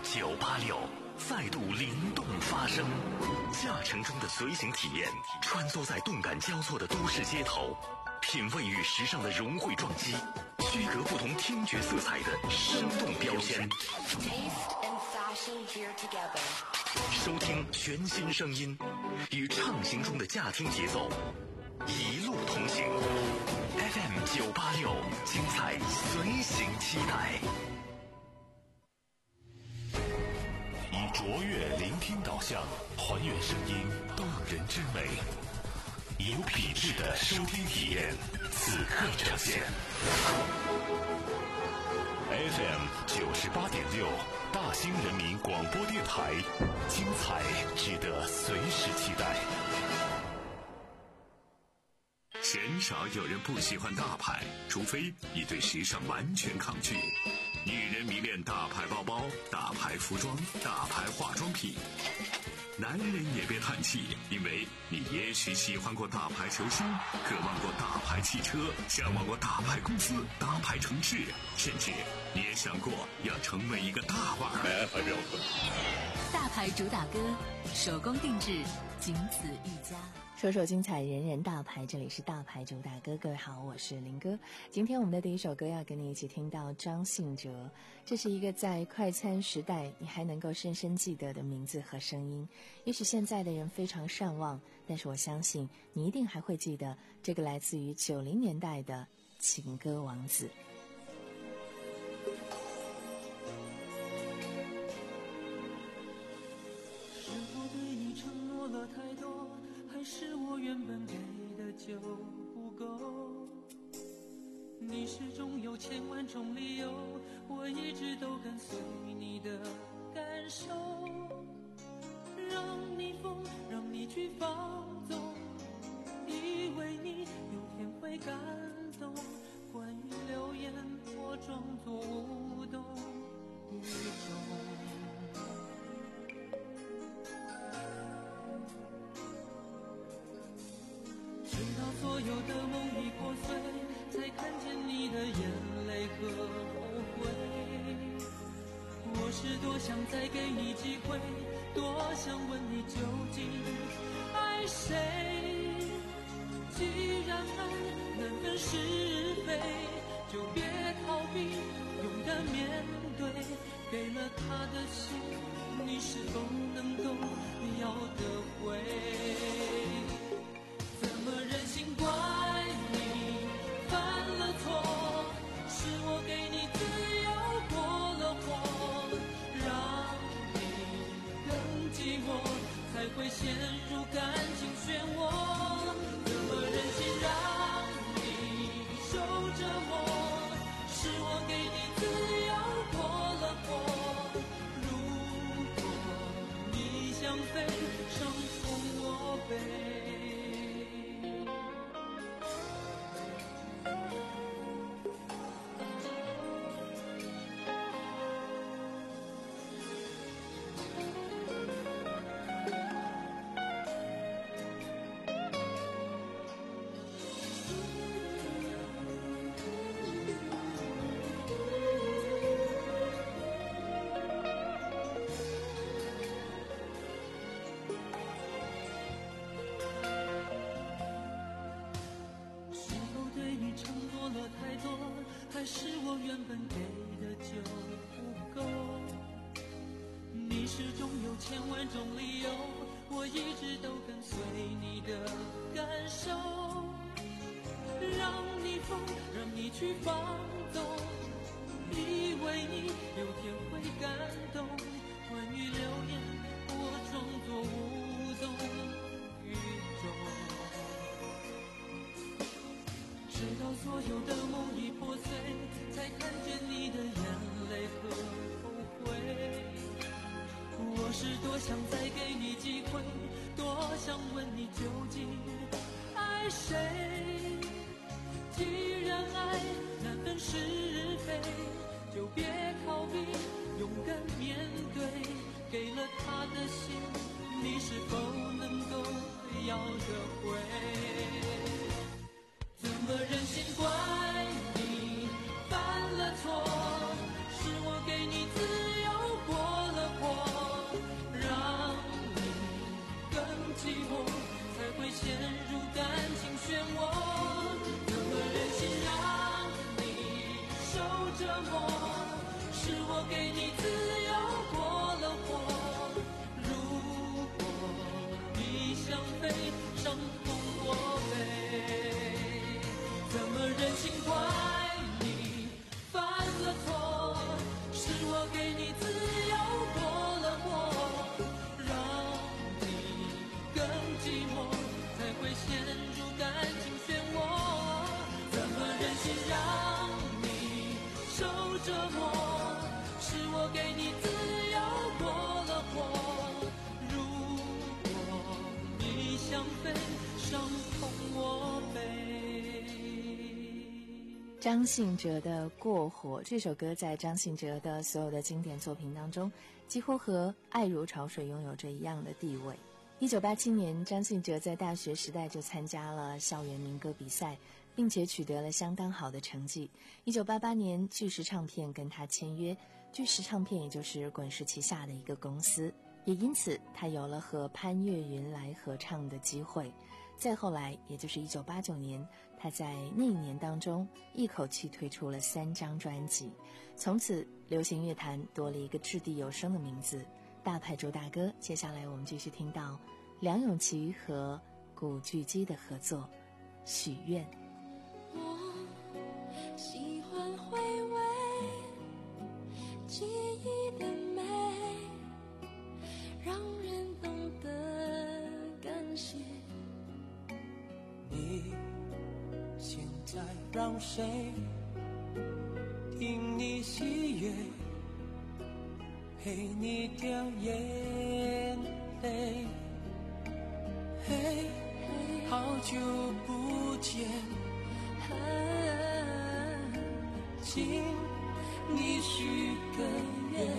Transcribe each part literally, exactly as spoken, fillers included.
九八六再度灵动发声，驾乘中的随行体验，穿梭在动感交错的都市街头，品味与时尚的融汇撞击，区隔不同听觉色彩的生动标签。收听全新声音，与畅行中的驾听节奏，一路同行。F M 九八六，精彩随行期待。以卓越聆听导向，还原声音动人之美，有品质的收听体验，此刻呈现。F M 九十八点六，大兴人民广播电台，精彩值得随时期待。鲜少有人不喜欢大牌，除非你对时尚完全抗拒。女人迷恋大牌包包、大牌服装、大牌化妆品。男人也别叹气，因为你也许喜欢过大牌球星，渴望过大牌汽车，向往过大牌公司、大牌城市，甚至你也想过要成为一个大腕儿。 大牌主打歌，手工定制，仅此一家。 说说精彩，人人大牌，这里是大牌主打歌。各位好，我是林哥。今天我们的第一首歌要跟你一起听到张信哲，这是一个在快餐时代你还能够深深记得的名字和声音。也许现在的人非常善忘，但是我相信你一定还会记得这个来自于九零年代的情歌王子。 是我对你承诺了太多，还是我原本给的就不够？你始终有千万种理由，我一直都跟随你的感受，让你疯，让你去放纵，以为你有天会感动。关于流言，我装作无动于衷。直到所有的梦已破碎，才看见你的眼泪和后悔。我是多想再给你机会，多想问你究竟爱谁。既然爱难分是非，就别逃避，勇敢面对。给了他的心，你是否能够要得回？任性怪你犯了错，是我给你自由过了火，让你更寂寞，才会陷入感情漩涡。怎么忍心让你受折磨，是我给你自由过了火。如果你想飞，伤从我背。还是我原本给的就不够？你始终有千万种理由，我一直都跟随你的感受，让你疯，让你去放纵，以为你有天会感动。关于流言，我装作无动于衷。直到所有的梦已破碎，才看见你的眼泪和后悔。我是多想再给你机会，多想问你究竟爱谁。既然爱难分是非，就别逃避，勇敢面对。给了他的心，你是否能够要得回？怎么忍心怪你犯了错，是我给你自由过了我给你自由过了火。如果你想飞，伤痛我背，怎么忍心怪你犯了错？是我给你自由过了火，让你更寂寞，才会陷入感情漩涡。怎么忍心让你受折磨？是我给你自由过了火。如果你想飞，伤痛我背。 张信哲的《过火》这首歌在张信哲的所有的经典作品当中，几乎和《爱如潮水》拥有着一样的地位。一九八七年，张信哲在大学时代就参加了校园民歌比赛，并且取得了相当好的成绩。一九八八年，巨石唱片跟他签约，巨石唱片也就是滚石旗下的一个公司，也因此他有了和潘越云来合唱的机会。再后来，也就是一九八九年，他在那一年当中一口气推出了三张专辑，从此流行乐坛多了一个掷地有声的名字——大派周大哥。接下来我们继续听到梁咏琪和古巨基的合作《许愿》。 我喜欢回味记忆的美，让人懂得感谢。 你现在让谁听你喜悦，陪你掉眼泪？嘿，好久不见，请你许个愿，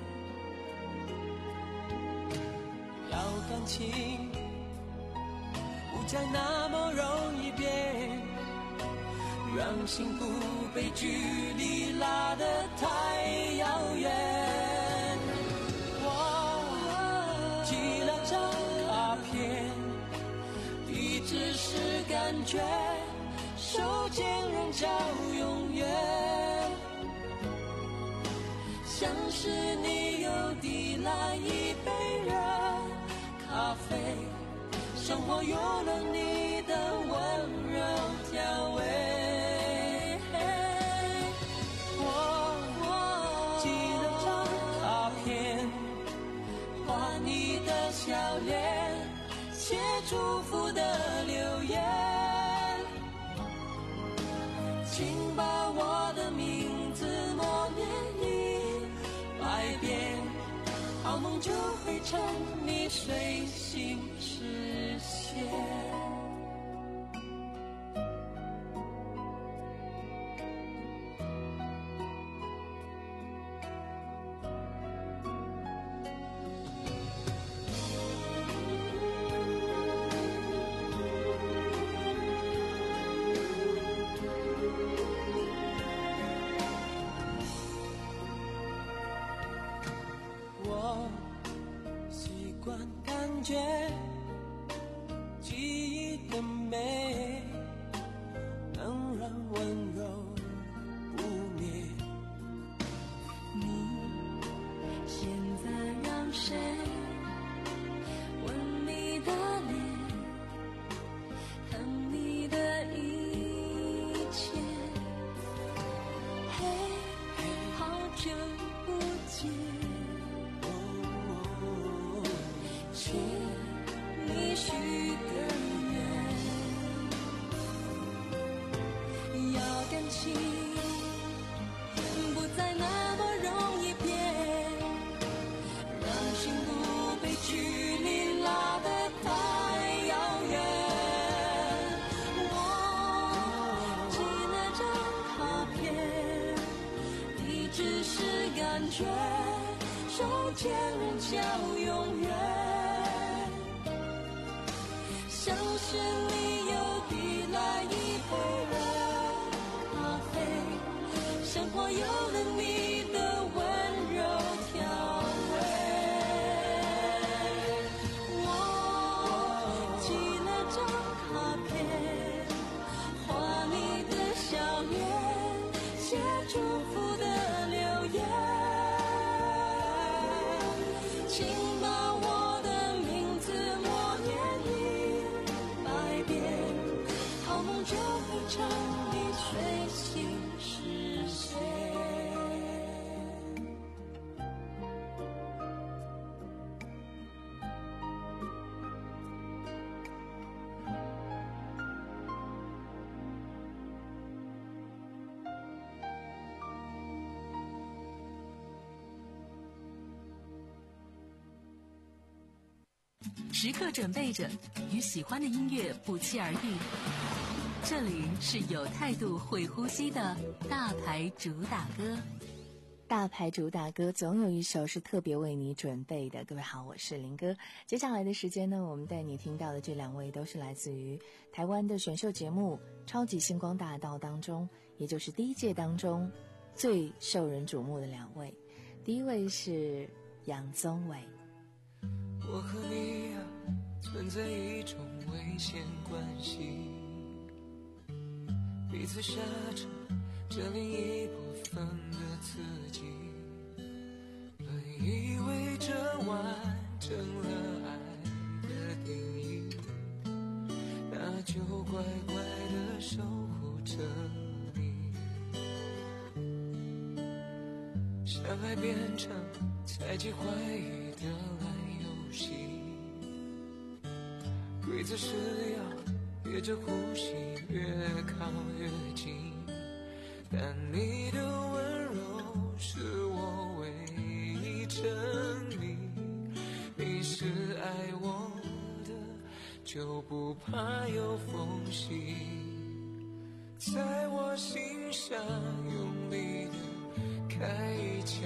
要感情不再那么容易变，让幸福被距离拉得太遥远。我寄了张卡片，地址是感觉，手间人叫永远，像是你又递来一杯热咖啡，生活有了你的温柔调味。我寄了张卡片，画你的笑脸，写祝福的留言，请把我的名字默念一百遍，好梦就会趁你睡醒实现。我习惯感觉记忆的美，能让温柔不灭。 你现在让谁吻你的脸，疼你的一切？嘿，好久不见，请你许个愿，要感情不再那么容易变，让幸福被距离拉得太遥远。我寄了张卡片，地址是感觉，手间人叫永远，像是你又递来一杯热咖啡，生活有了你的温柔调味。我寄了张卡片，画你的笑脸，写祝福的留言， 请把我的名字默念一百遍，好梦就会朝你吹醒实现。 时刻准备着，与喜欢的音乐不期而遇。这里是有态度、会呼吸的大牌主打歌。 大牌主打歌总有一首是特别为你准备的。各位好，我是林哥。接下来的时间呢，我们带你听到的这两位都是来自于台湾的选秀节目《超级星光大道》当中，也就是第一届当中最受人瞩目的两位。第一位是杨宗纬。 我和你啊，存在一种危险关系，彼此杀着这另一部分的自己，本以为这完整了爱的定义，那就乖乖的守护着你。相爱变成猜忌怀疑的烂游戏，规则是要憋着呼吸越靠越近，但你的温柔是我唯一证明，你是爱我的，就不怕有缝隙，在我心上用力的开一枪，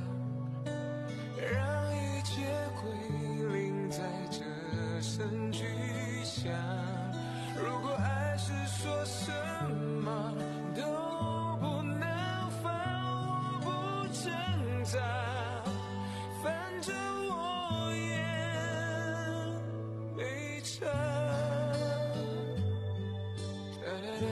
让一切归零在这声巨响。如果爱是说什么都不能放，我不挣扎，反正我也没差。哒哒哒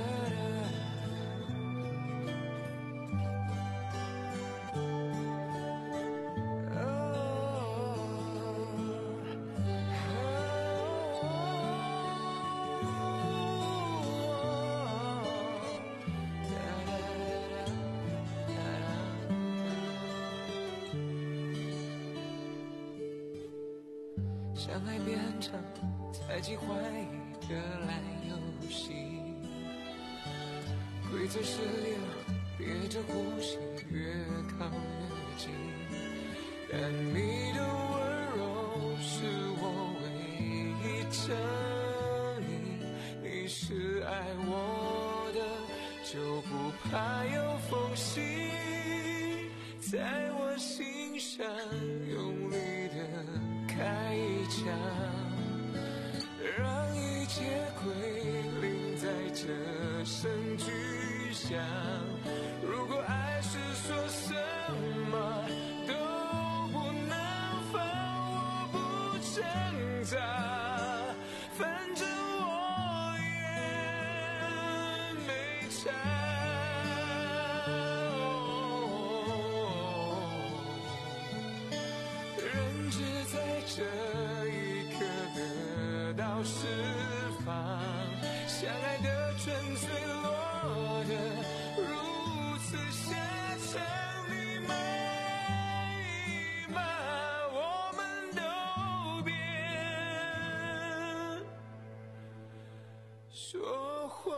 相爱变成猜忌怀疑的烂游戏，规则是要憋着呼吸越靠越近，但你的温柔是我唯一证明，你是爱我的，就不怕有缝隙，在我心上用力的开一枪，让一切归零在这声巨响。如果爱是说什么都不能放，我不挣扎，反正我也没差。人只在这一刻得到释放，相爱的纯粹落得如此下场，你骂一骂，我们都别说谎。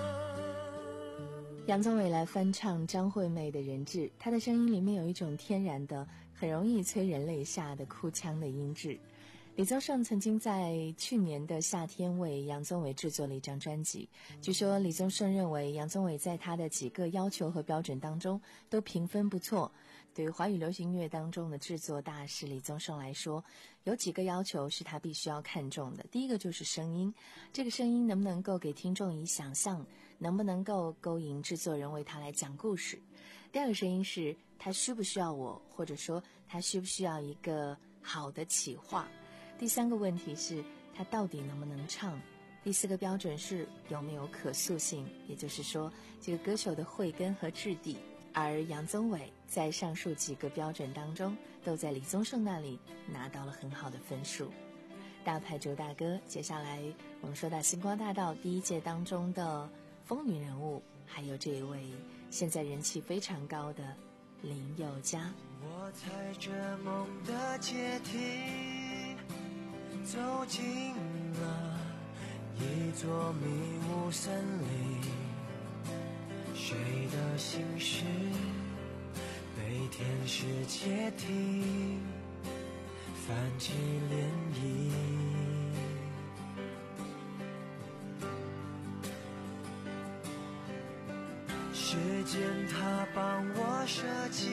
杨宗纬来翻唱张惠妹的《人质》，她的声音里面有一种天然的很容易催人泪下的哭腔的音质。李宗盛曾经在去年的夏天为杨宗纬制作了一张专辑，据说李宗盛认为杨宗纬在他的几个要求和标准当中都评分不错。对于华语流行乐当中的制作大师李宗盛来说，有几个要求是他必须要看重的。第一个就是声音，这个声音能不能够给听众以想象，能不能够勾引制作人为他来讲故事。第二个声音是他需不需要我，或者说他需不需要一个好的企划。第三个问题是他到底能不能唱。第四个标准是有没有可塑性，也就是说这个歌手的慧根和质地而杨宗纬在上述几个标准当中，都在李宗盛那里拿到了很好的分数。大牌主打歌，接下来我们说到星光大道第一届当中的风云人物，还有这一位现在人气非常高的林宥嘉。 我踩着梦的阶梯，走进了一座迷雾森林，谁的心事被天使窃听，泛起涟漪。时间它帮我设计，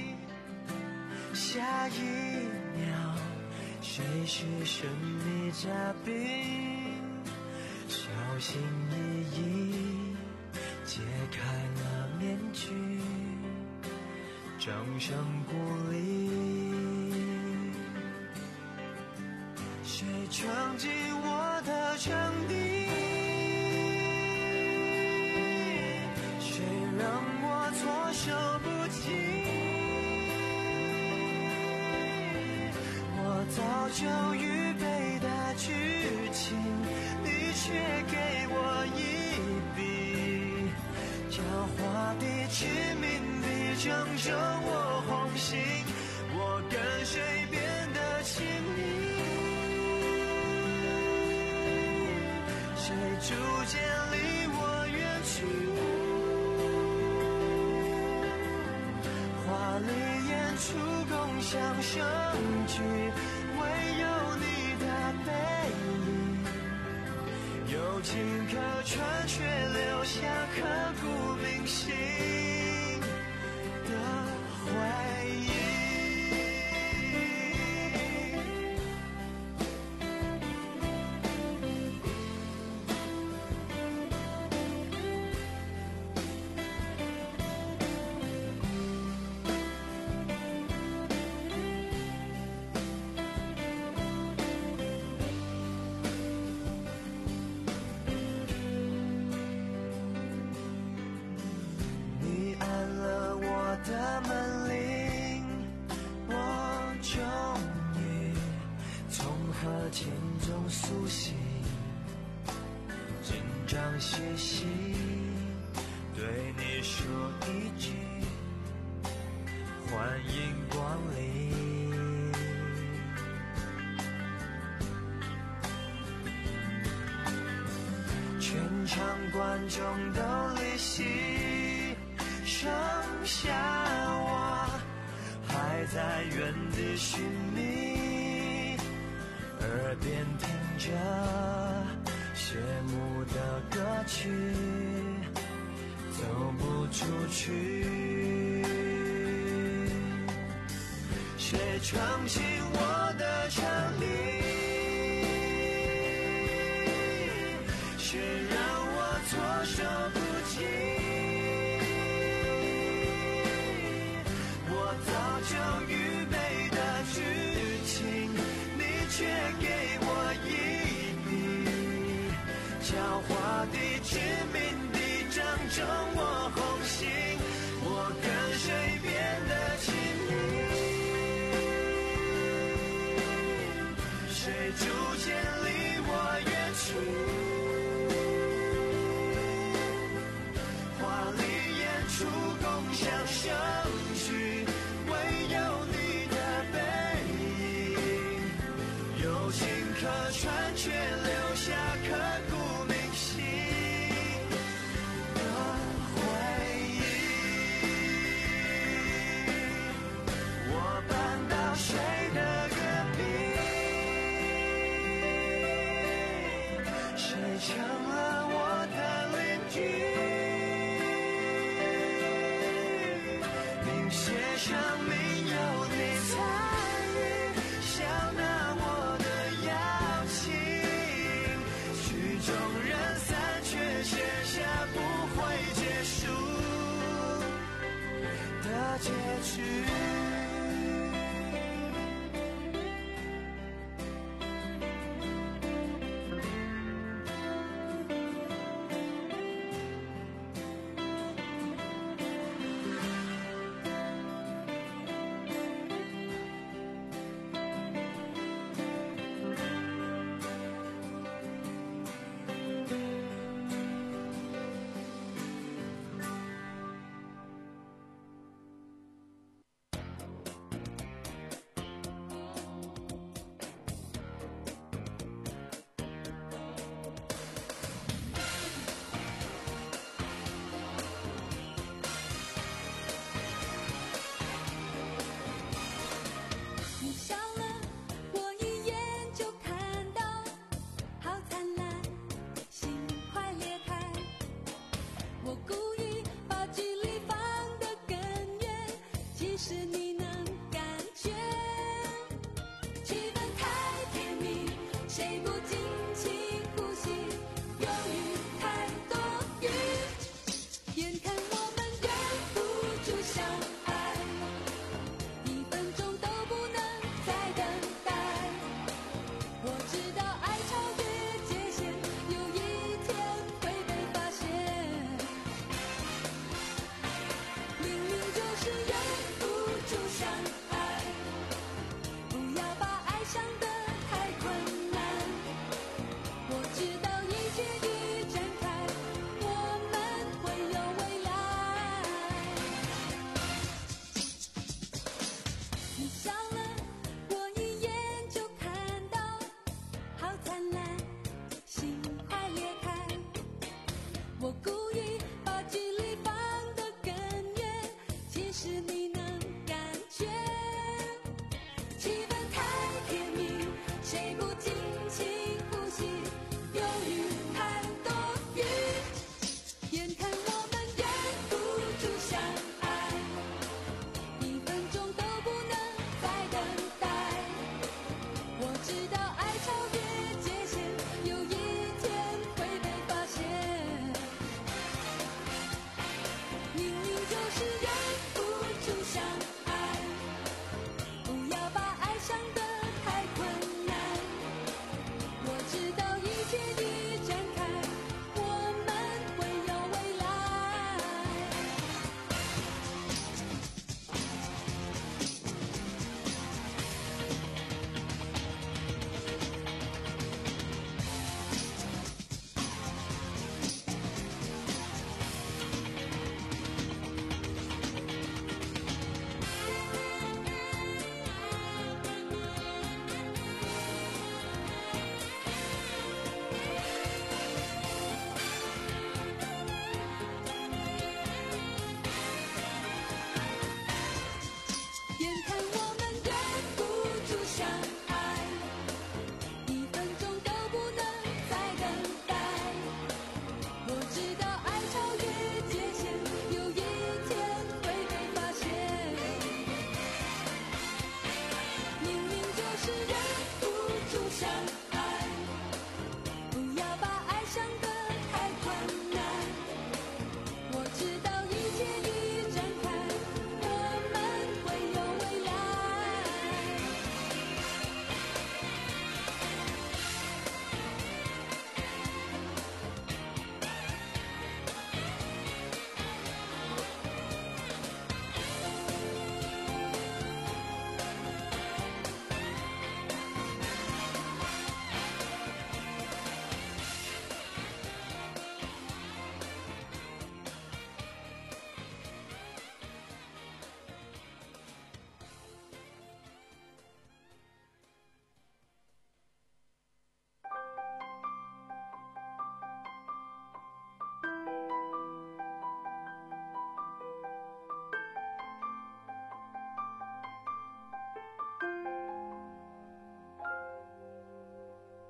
下一秒谁是神秘嘉宾，小心翼翼解开了面具，掌声鼓励。谁闯进我的场地，谁让我措手不及，我早就预备的剧情，你却给我一笔狡猾的、致命的，正中我红心，我跟谁变得亲密，谁逐渐离我远去，华丽演出共享盛举，唯有你的背影有情可传，却留下刻骨铭心的回忆。的门铃，我终于从和情中苏醒，紧张兮兮对你说一句欢迎光临，全场观众都离席，剩下我还在原地寻觅，耳边听着谢幕的歌曲，走不出去，谁闯进我的场地，谁让我措手不及，早就预备的剧情，你却给我一笔狡猾的、致命的，正中我红心，我跟谁变得亲密，谁逐渐离我远去，华丽演出共享盛举，唯有你的背影有情可传，却留下刻骨铭心的回忆。我搬到谁的隔壁，谁成了我的邻居，写上名有你参与，笑纳我的邀请，曲终人散，却写下不会结束的结局。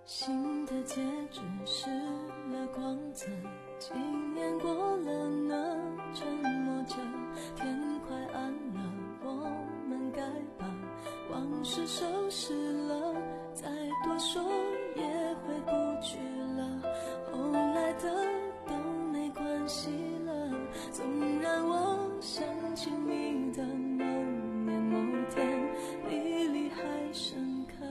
心的戒指失了光泽，几年过了呢，沉默着，天快暗了，我们该把往事收拾了，再多说也回不去了，后来的都没关系了，总让我想起你的某年某天，历历还深刻。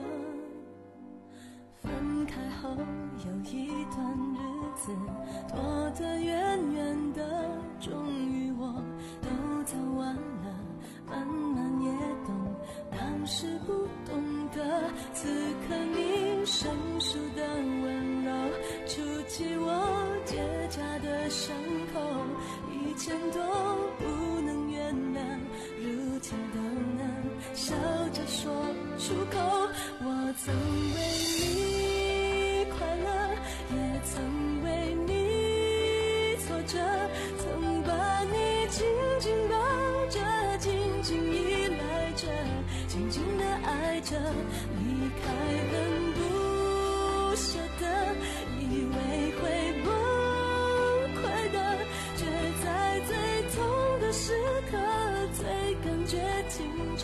分开后有一段日子，躲得远远的，终于我都走完了，慢慢也懂当时不懂得，此刻你生疏的温柔触及我结痂的伤口，以前都不能原谅，如今都能笑着说出口。我曾为你快乐，也曾为你挫折，曾把你紧紧抱着，紧紧依赖着，紧紧地爱着，离开很不舍得，以为会崩溃的，却在最痛的时刻最感觉清澈，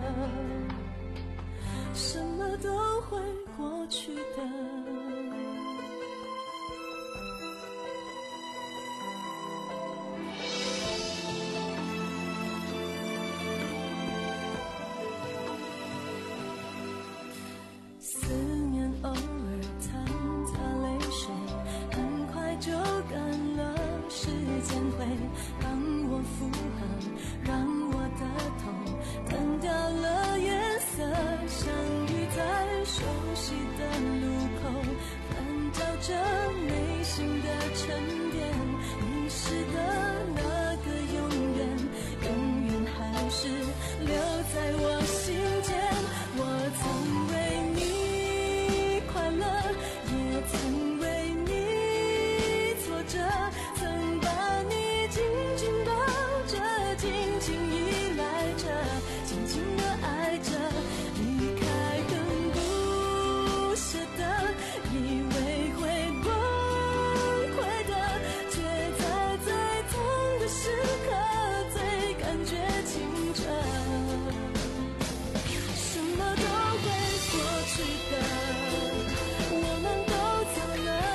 什么都会过去的。思念偶尔掺杂泪水，很快就干了，时间会让我附和，让我的痛淡掉了颜色，相遇在熟悉的路口，翻找着内心的沉淀，遗失的那个永远，永远还是留在我心间。我曾为你快乐，也曾为你挫折，曾把你紧紧抱着，紧紧依赖着，紧紧地爱着，离开更不舍得，以为会崩溃的，却在最痛的时刻最感觉清澈，什么都会过去的，我们都走了，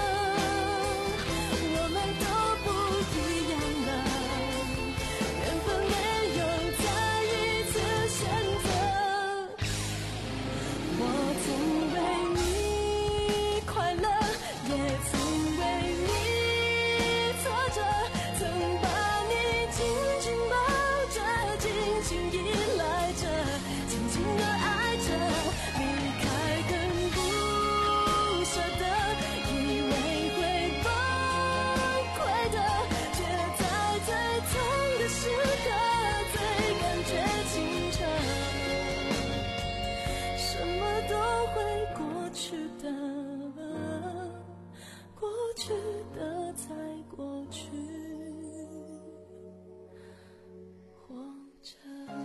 我们都不一样了，缘分没有再一次选择。我曾为你快乐，也曾为你挫折，曾把你紧紧抱着，紧紧依赖着，紧紧地爱着，离开更不舍得，以为会崩溃的，却在最痛的时刻最感觉清澈，什么都会过去的，过去的才过去，活着。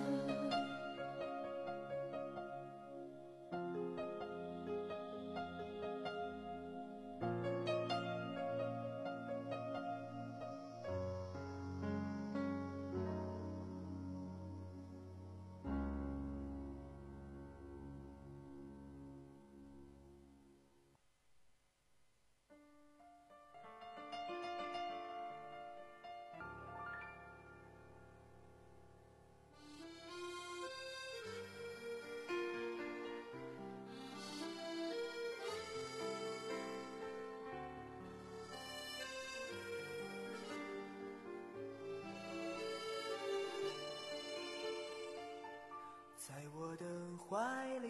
在我的怀里，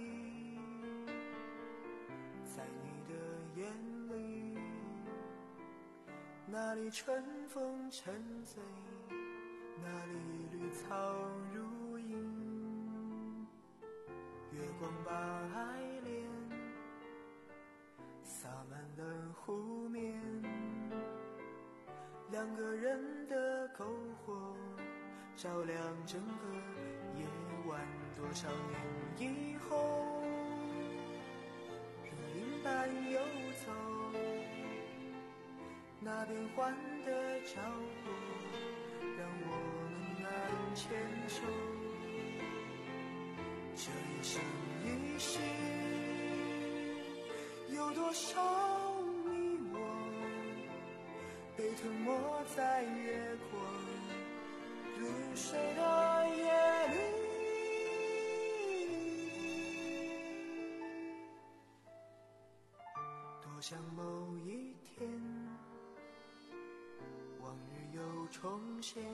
在你的眼里，那里春风沉醉，那里绿草如茵，月光把爱恋洒满了湖面，两个人的篝火照亮整个夜晚，多少年以后，如云般那变幻的脚步，让我们难牵手。这一生一世，有多少你我被吞没在月光如水的夜里。多想某一天，往日又重现，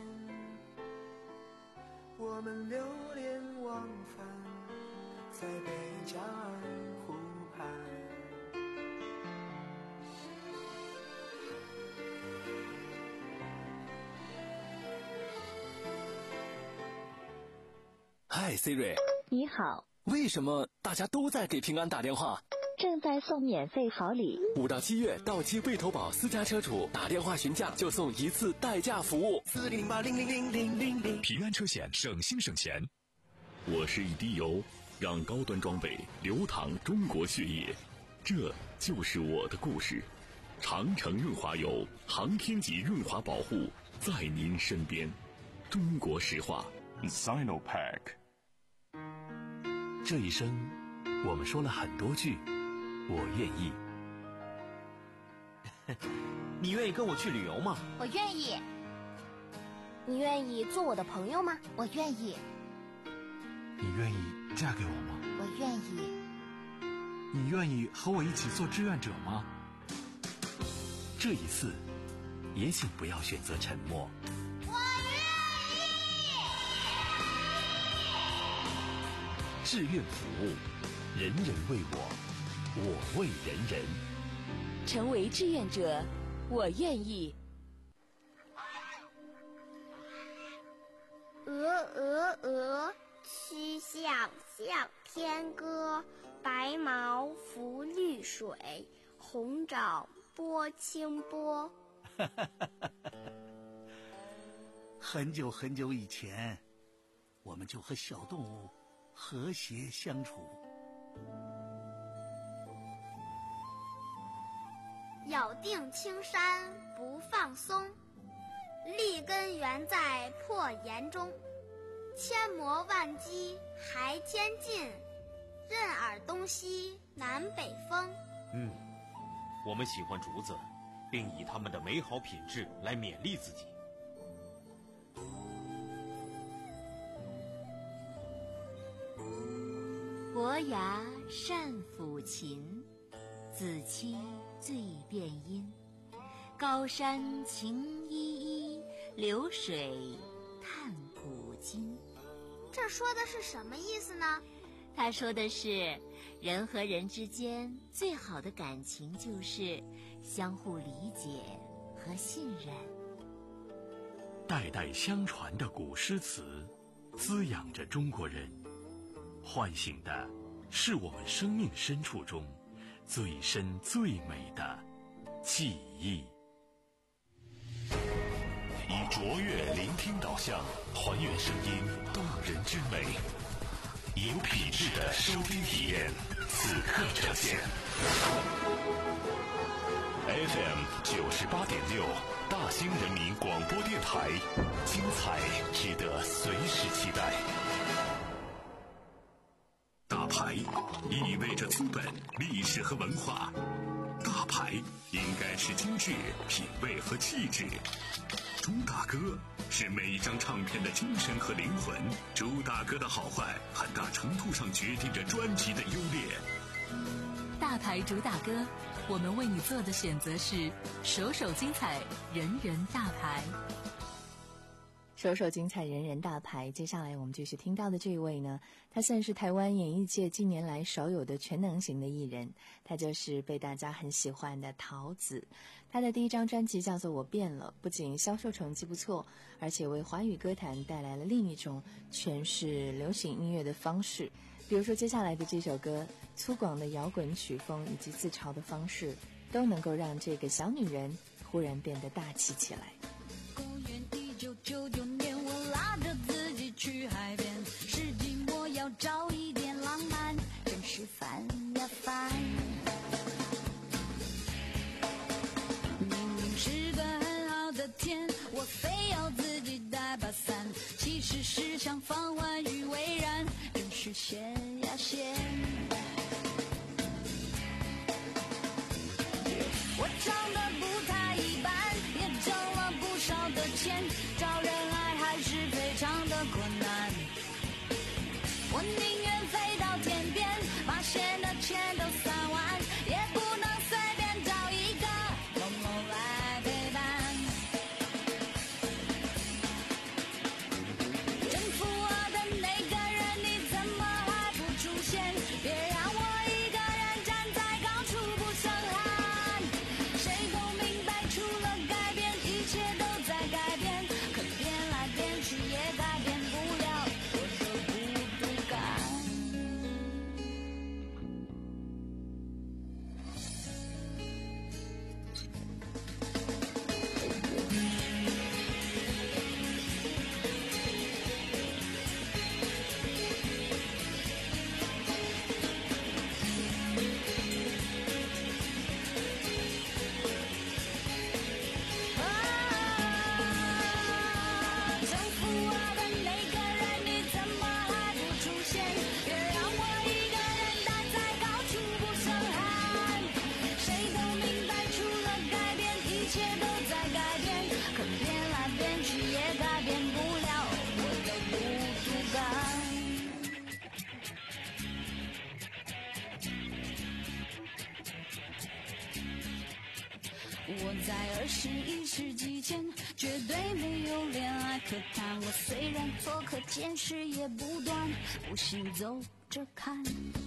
我们流连忘返在贝加尔湖畔。 嗨 Siri， 你好。 为什么大家都在给平安打电话？ 正在送免费好礼。 五到七月，到期未投保私家车主打电话询价就送一次代驾服务。 四零八零零零零零零， 平安车险，省心省钱。我是一滴油，让高端装备流淌中国血液，这就是我的故事。长城润滑油，航天级润滑保护，在您身边。中国石化 Sinopack。 这一生，我们说了很多句我愿意。 你愿意跟我去旅游吗？ 我愿意。你愿意做我的朋友吗？我愿意。 你愿意嫁给我吗？ 我愿意。 你愿意和我一起做志愿者吗？ 这一次，也请不要选择沉默。 我愿意。 志愿服务，人人为我，我为人人。 成为志愿者，我愿意。 鹅鹅鹅，曲项向天歌。白毛浮绿水，红爪拨清波。 很久很久以前，我们就和小动物和谐相处。 咬定青山不放松，立根原在破岩中。千磨万击还坚劲，任尔东西南北风。 嗯，我们喜欢竹子，并以它们的美好品质来勉励自己。 伯牙善抚琴，子期最辨音。高山晴依依，流水叹古今。 这说的是什么意思呢？ 他说的是，人和人之间最好的感情就是相互理解和信任。 代代相传的古诗词，滋养着中国人，唤醒的是我们生命深处中最深最美的记忆。 以卓越聆听导向，还原声音动人之美，有品质的收听体验，此刻呈现。F M 九十八点六，大兴人民广播电台，精彩值得随时期待。大牌意味着资本、历史和文化，大牌应该是精致、品味和气质。朱大哥是每一张唱片的精神和灵魂，朱大哥的好坏很大程度上决定着专辑的优劣。 大牌主打歌，我们为你做的选择是首首精彩，人人大牌。 首首精彩，人人大牌。接下来我们继续听到的这一位呢，他算是台湾演艺界近年来少有的全能型的艺人，他就是被大家很喜欢的陶子。他的第一张专辑叫做《我变了》，不仅销售成绩不错，而且为华语歌坛带来了另一种诠释流行音乐的方式。比如说接下来的这首歌，粗犷的摇滚曲风以及自嘲的方式，都能够让这个小女人忽然变得大气起来。 公元一九九九年，我拉着自己去海边，是寂寞要找一点浪漫，真是烦呀烦。明明是个我在二十一世纪前绝对没有恋爱可谈，我虽然做客见识也不断，不信走着看。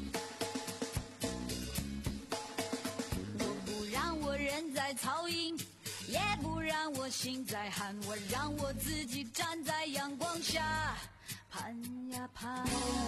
我不让我人在曹营，也不让我心在寒，我让我自己站在阳光下盼呀盼。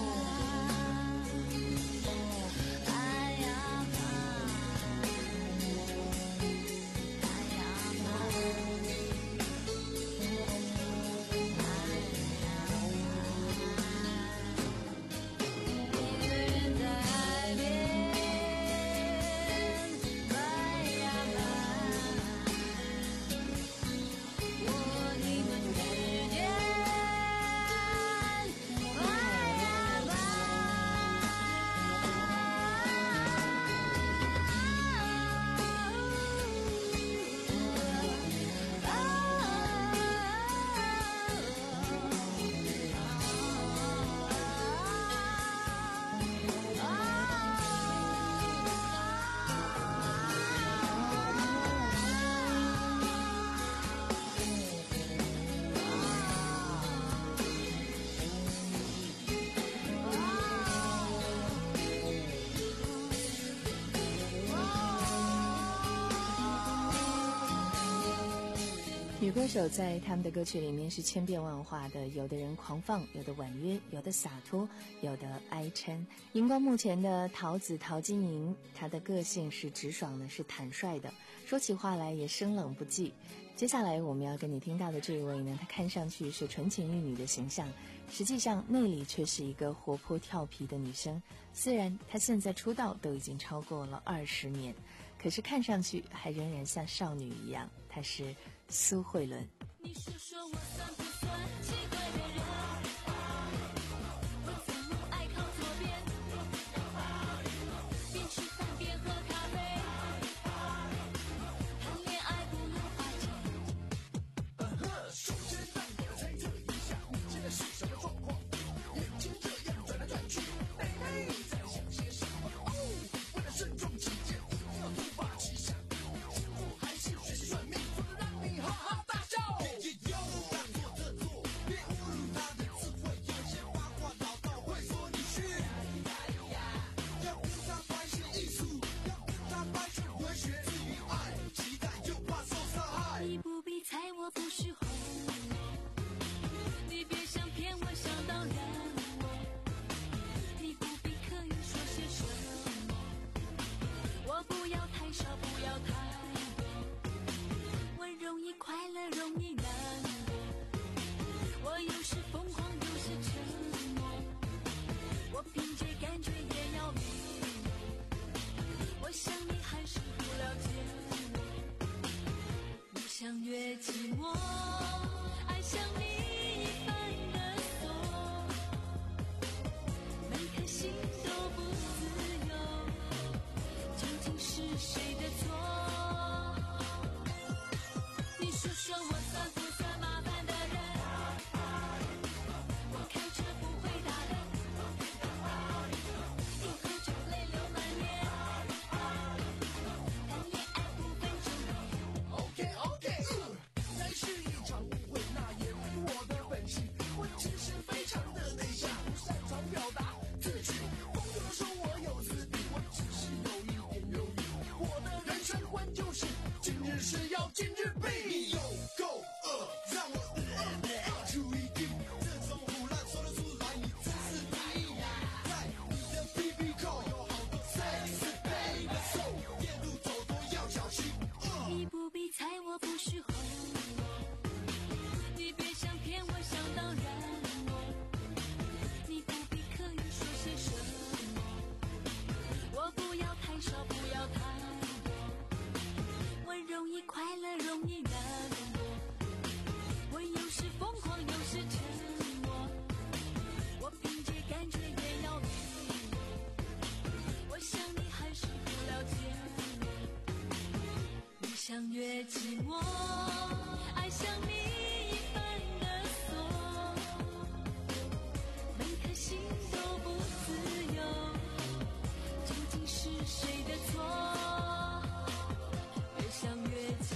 女歌手在他们的歌曲里面是千变万化的，有的人狂放，有的婉约，有的洒脱，有的哀嗔。荧光幕前的桃子陶晶莹，她的个性是直爽的，是坦率的，说起话来也生冷不忌。接下来我们要跟你听到的这一位呢，她看上去是纯情玉女的形象，实际上内里却是一个活泼调皮的女生。虽然她现在出道都已经超过了二十年，可是看上去还仍然像少女一样。她是苏慧伦。 你说说我算不算奇怪的人？我怎么爱靠左边？边吃饭边喝咖啡，谈恋爱不用花钱。首先让我猜测一下，你现在是什么状况？眼睛这样转来转去，哎哎，在想些什么？哦，为了慎重起见，要突发奇想，我还是学习算命，做得让你哈哈大笑。我不是红，你别想骗我，想当然我，你不必刻意说些什么，我不要太少，不要太多，我容易快乐，容易难过，我有时疯狂，有时沉默，我凭借感觉也要明白，我想你还是不了解我。像越寂寞，爱像你一般的锁，每颗心都不自由，究竟是谁的错？你说说我算不算麻烦的人？我开车不会打灯，一喝酒泪流满面，谈恋爱不分昼夜。OK OK。是一场误会，那也非我的本性。我其实非常的内向，不擅长表达自己。朋友说我有自闭，我只是有一点犹豫。我的人生观就是今日事要今日毕。你有够恶，让我呃呃呃出一句，这种胡乱说得出来，你真是第一。在你的 B B 扣有好多 sexy baby， so 夜路走多要小心。呃、你不必猜我不是红。想当然我，你不必刻意说些什么，我不要太少，不要太多，我容易快乐，容易难过，我有时疯狂，有时沉默，我凭借感觉也要明白，我想你还是不了解我，你像越寂寞，爱像你心都不自由，究竟是谁的错？越想越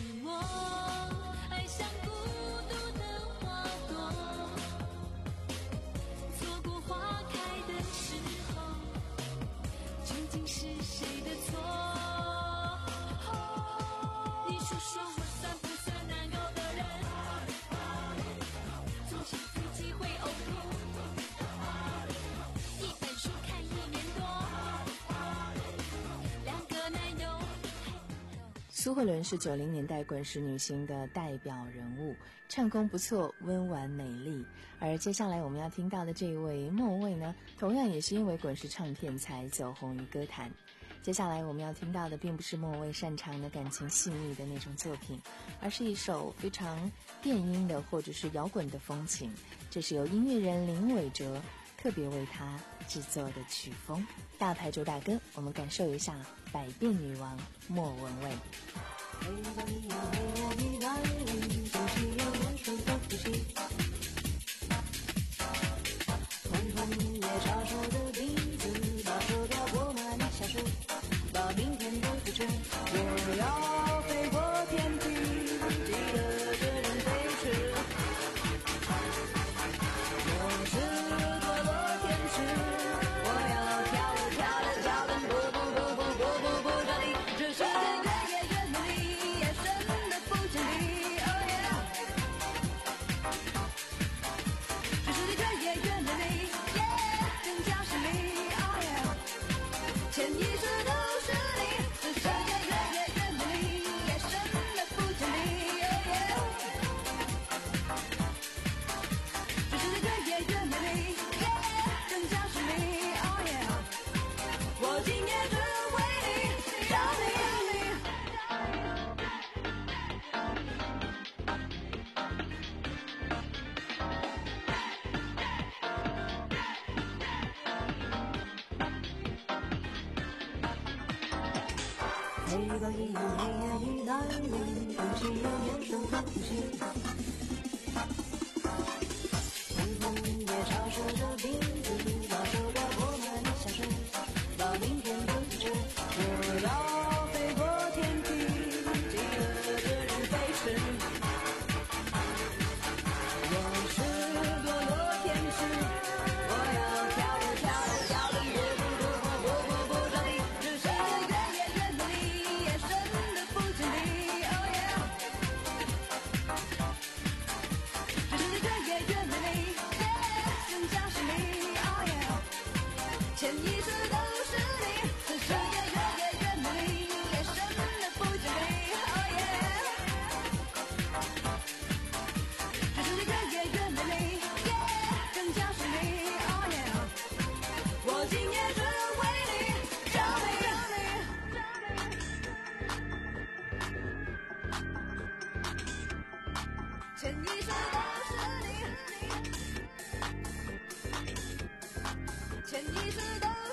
苏慧伦是九零年代滚石女星的代表人物，唱功不错，温婉美丽。而接下来我们要听到的这一位莫文蔚呢，同样也是因为滚石唱片才走红于歌坛。接下来我们要听到的并不是莫文蔚擅长的感情细腻的那种作品，而是一首非常电音的或者是摇滚的风情。这是由音乐人林伟哲特别为他制作的曲风。大牌主打歌，我们感受一下百变女王莫文蔚。 把明天都付出，我要飞过天际，记得这人飞驰。我是堕落天使，我要跳了跳了跳了，不不不不不不不着力。这世界越夜越美丽，夜深的不经意。Oh yeah， 这世界越夜越美丽，夜更加神秘。Oh yeah， 潜意识的。黑白一样，黑夜与蓝绿，空气有眼神和呼吸。天空也潮湿着鼻子，把手表拨满下水，把明天都付出。我要飞过天际，记得这人飞驰。我是堕落天使，我要跳了跳了跳了，不不不不不不不着力。这世界越夜越美丽，夜深的不经意。Oh yeah， 这世界越夜越美丽，夜更加神秘。Oh yeah， 潜意识都是你，这世界越夜越美丽，夜深的不经意。Oh yeah， 这世界越夜越美丽，夜更加神秘。Oh yeah， 我今夜只为你着迷。潜意识都是你，潜意识都。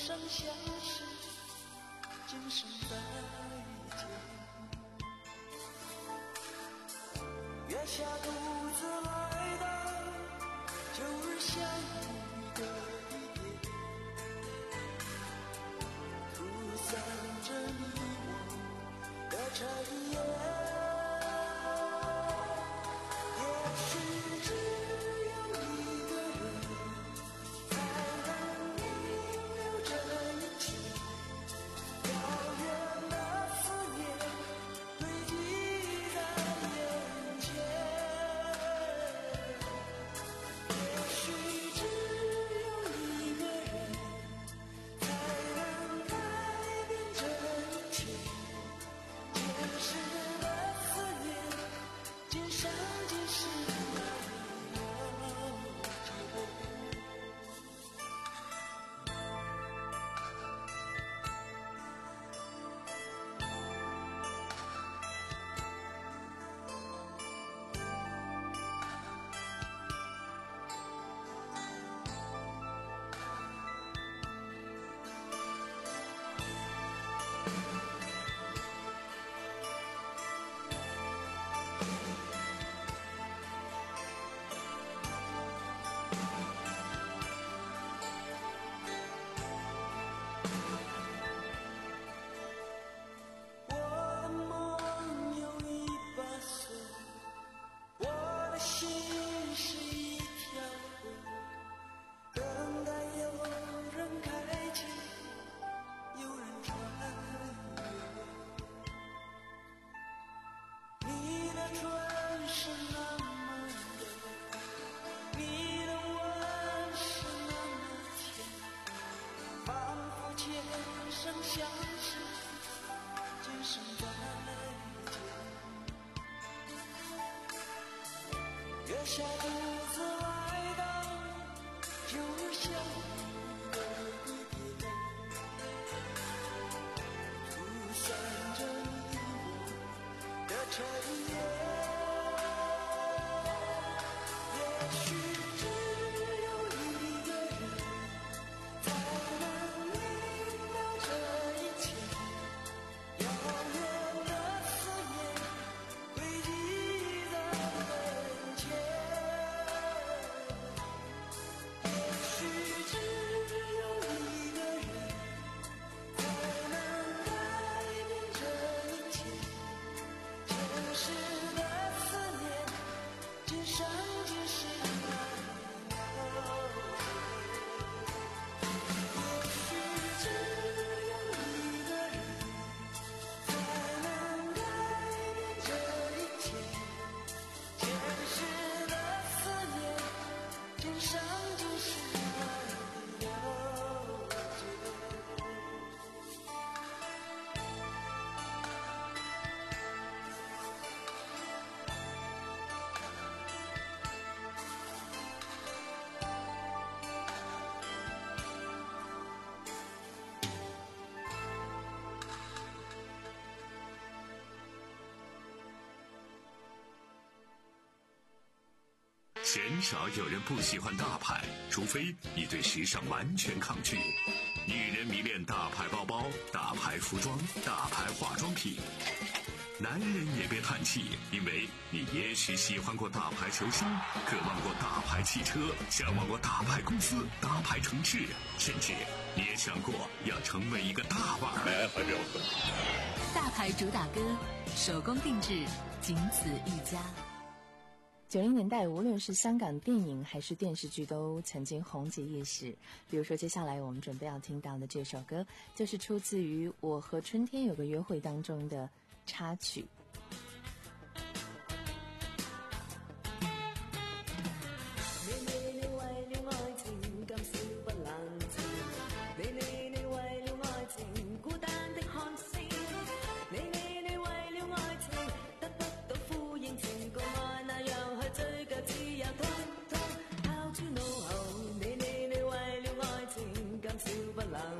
生相识，今生再见。月下独自来到旧日相遇的地点，涂散着你我的尘烟。相识，今生再见。月下独自来到旧日相遇的地点，涂散着你我的尘烟。也许只有一个人才能明了这一切，遥远的思念堆积在眼前。也许只有一个人才能改变这一切，前世的思念，今生今世难了解。也许只有一个人才能改变这一切，前世的思念，今生今世难了解。 鲜少有人不喜欢大牌，除非你对时尚完全抗拒。女人迷恋大牌包包、大牌服装、大牌化妆品。男人也别叹气，因为你也许喜欢过大牌球星，渴望过大牌汽车，向往过大牌公司、大牌城市，甚至你也想过要成为一个大腕儿。 大牌主打歌，手工定制，仅此一家。 九零年代，无论是香港电影还是电视剧，都曾经红极一时。比如说，接下来我们准备要听到的这首歌，就是出自于《我和春天有个约会》当中的插曲。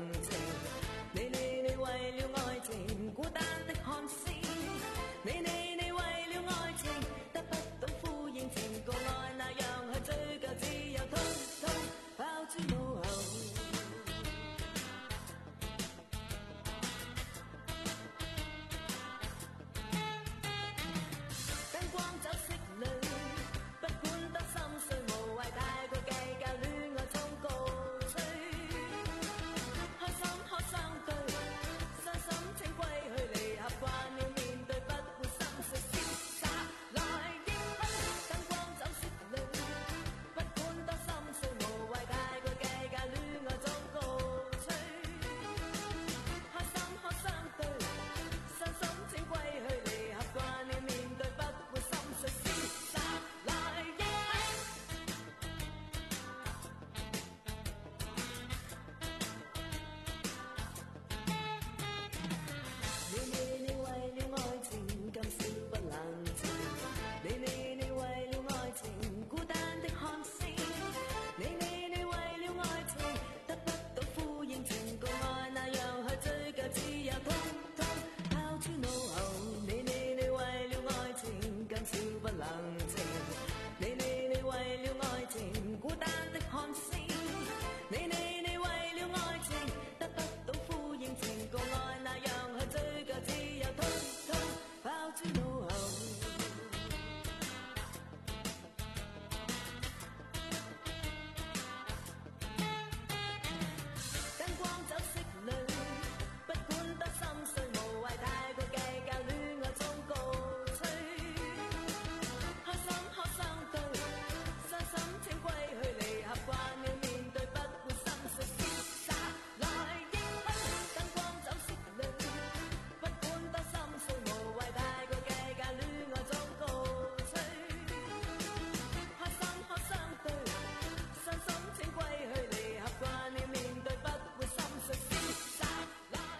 你你你為了愛情孤單的看似，你你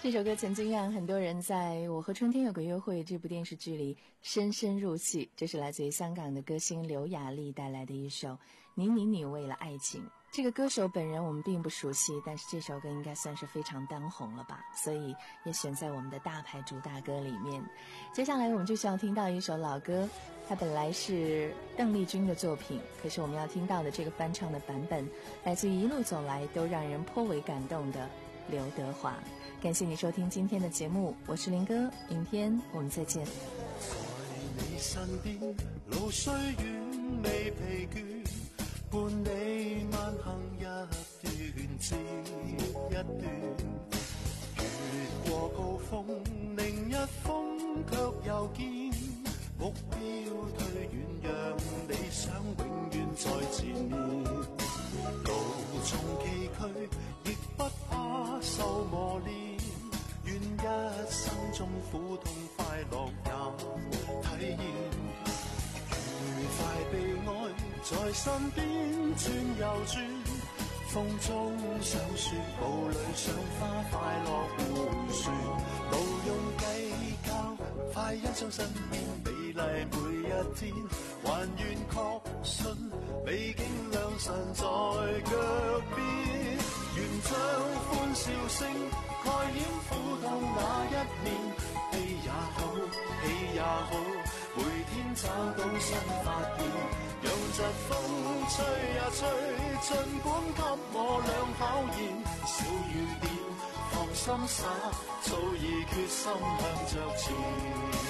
这首歌曾经让很多人在《我和春天有个约会》这部电视剧里深深入戏。这是来自于香港的歌星刘雅丽带来的一首《你你你为了爱情》。这个歌手本人我们并不熟悉，但是这首歌应该算是非常当红了吧，所以也选在我们的大牌主打歌里面。接下来我们就需要听到一首老歌，它本来是邓丽君的作品，可是我们要听到的这个翻唱的版本来自于一路走来都让人颇为感动的刘德华。感谢你收听今天的节目，我是林哥，明天我们再见。 在你身邊，路雖遠未疲倦，伴你慢行一段接一段，越過高峰，另一峰卻又見，目標推遠，讓理想永遠在前面。路縱崎嶇，亦不怕受磨練，願一生中苦痛快樂也體驗，愉快被愛在身邊轉又轉，風中想說步履賞花快樂迴旋，無用計較，快欣賞身邊美麗每一天，還願確信美景良辰在腳邊，願將歡笑聲蓋掩苦痛那一面，悲也好，喜也好，每天找到新發現，讓疾風吹呀吹，儘管給我倆考驗，小雨點，放心灑，早已決心向着前。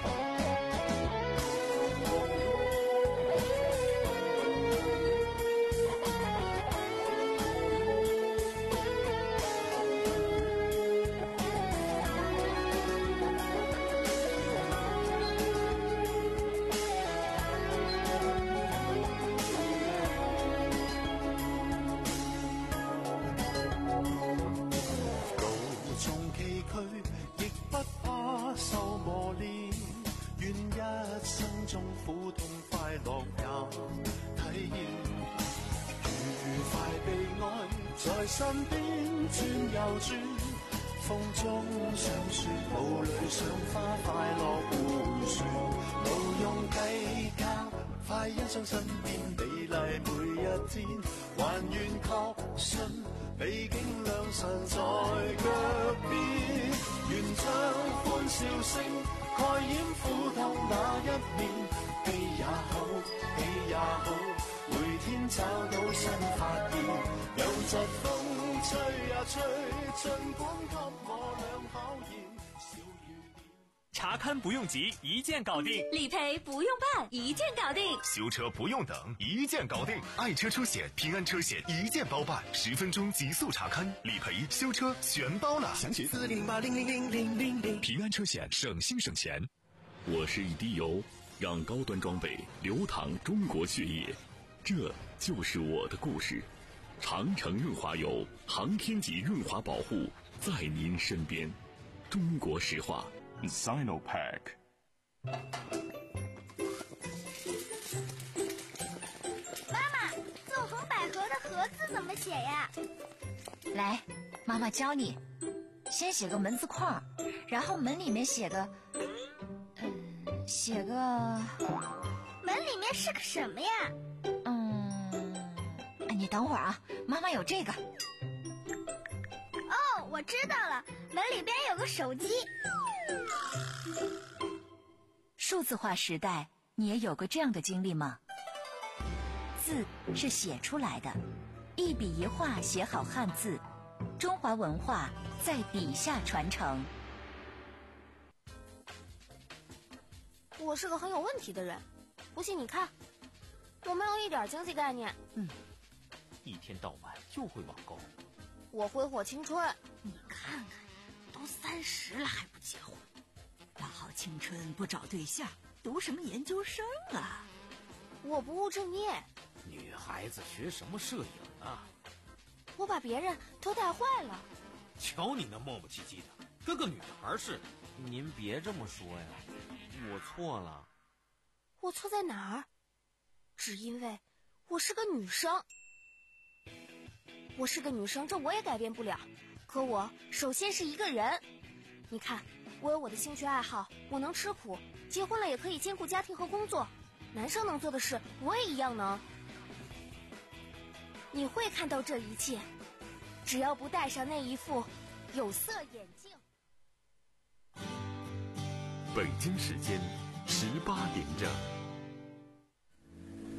身邊轉又轉，風中想說步履賞花快樂迴旋，無用計較，快欣賞身邊美麗每一天，還願確信美景良辰在腳邊，願將歡笑聲蓋掩苦痛那一面，悲也好，喜也好，每天找到新發現，讓疾風吹呀吹，儘管給我倆考驗，小雨點。 查勘不用急，一键搞定； 理賠不用辦，一鍵搞定； 修車不用等，一鍵搞定。愛車車險、平安車險一鍵包辦，十分鐘極速查勘、理賠、修車全包了。詳情四零八零零零零零零。平安車險，省心省錢。 我是一滴油，讓高端裝備流淌中國血液，這就是我的故事。長城潤滑油，航天級潤滑保護，在您身邊。中國石化 Sinopac。 媽媽，纵橫捭闔的闔字怎麼寫呀？ 來，媽媽教你。先寫個門字框，然後門裡面寫個，嗯，寫個。 門裡面是個什麼呀？ 你等會兒啊，媽媽有這個。 哦，我知道了，門裡邊有個手機。 數字化時代，你也有過這樣的經歷嗎？字是寫出來的，一筆一畫寫好漢字，中華文化在筆下傳承。 我是個很有問題的人，不信你看，我沒有一點經濟概念。 嗯。一天到晚就會網購， 我揮霍青春。 你看看，都三十了還不結婚，大好青春不找對象，讀什麼研究生啊？ 我不務正業。 女孩子學什麼攝影啊？ 我把別人都帶壞了。 瞧你那磨磨唧唧的，跟個女孩似的。您別這麼說呀，我錯了。 我錯在哪兒？只因為我是個女生。我是個女生，這我也改變不了。 可我首先是一个人。你看，我有我的兴趣爱好，我能吃苦，结婚了也可以兼顾家庭和工作。男生能做的事，我也一样能。你会看到这一切，只要不戴上那一副有色眼镜。 北京时间十八点整。